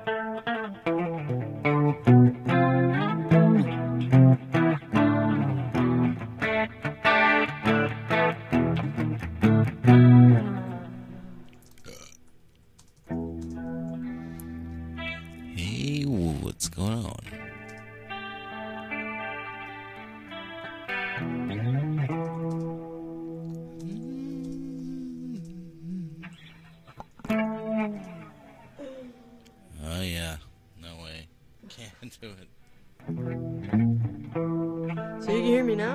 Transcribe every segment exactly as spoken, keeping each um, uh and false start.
Hey, what's going on? Oh, yeah. No way. Can't do it. So you can hear me now?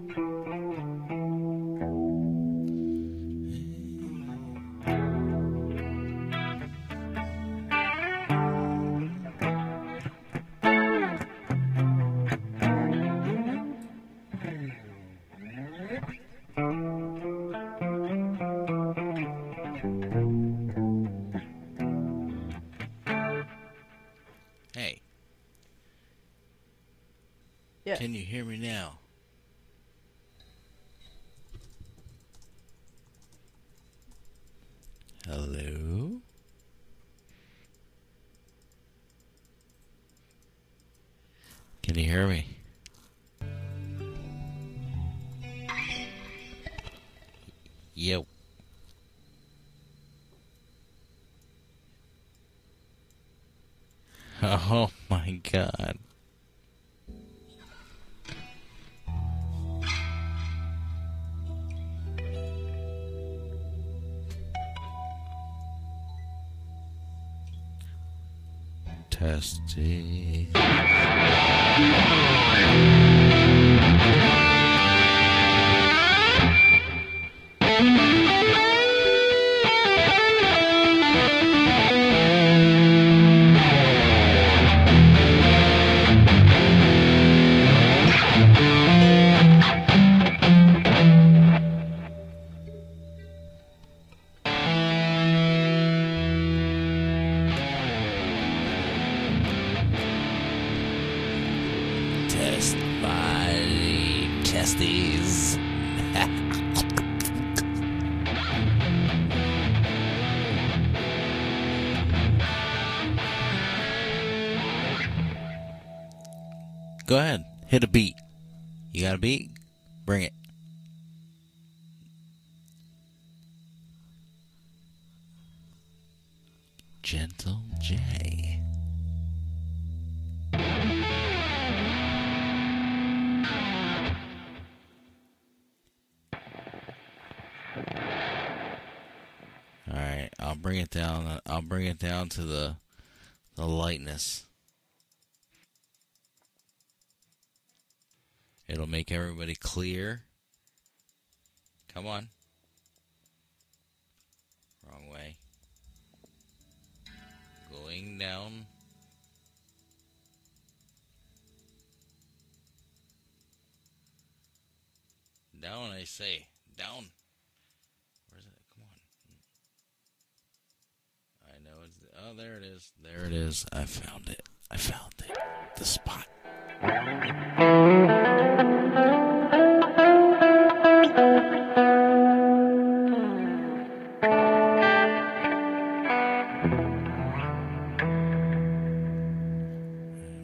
Hey. Yeah. Can you hear me now? Hello? Can you hear me? Yo. Oh my god. Testing. Test my testes. Go ahead. Hit a beat. You got a beat? Bring it. Gentle J. Alright, I'll bring it down. I'll bring it down to the the lightness. It'll make everybody clear. Come on. Wrong way. Going down. Down, I say. Down. Where's it? Come on. I know it's... Oh, there it is. There it is. I found it. I found it. The spot.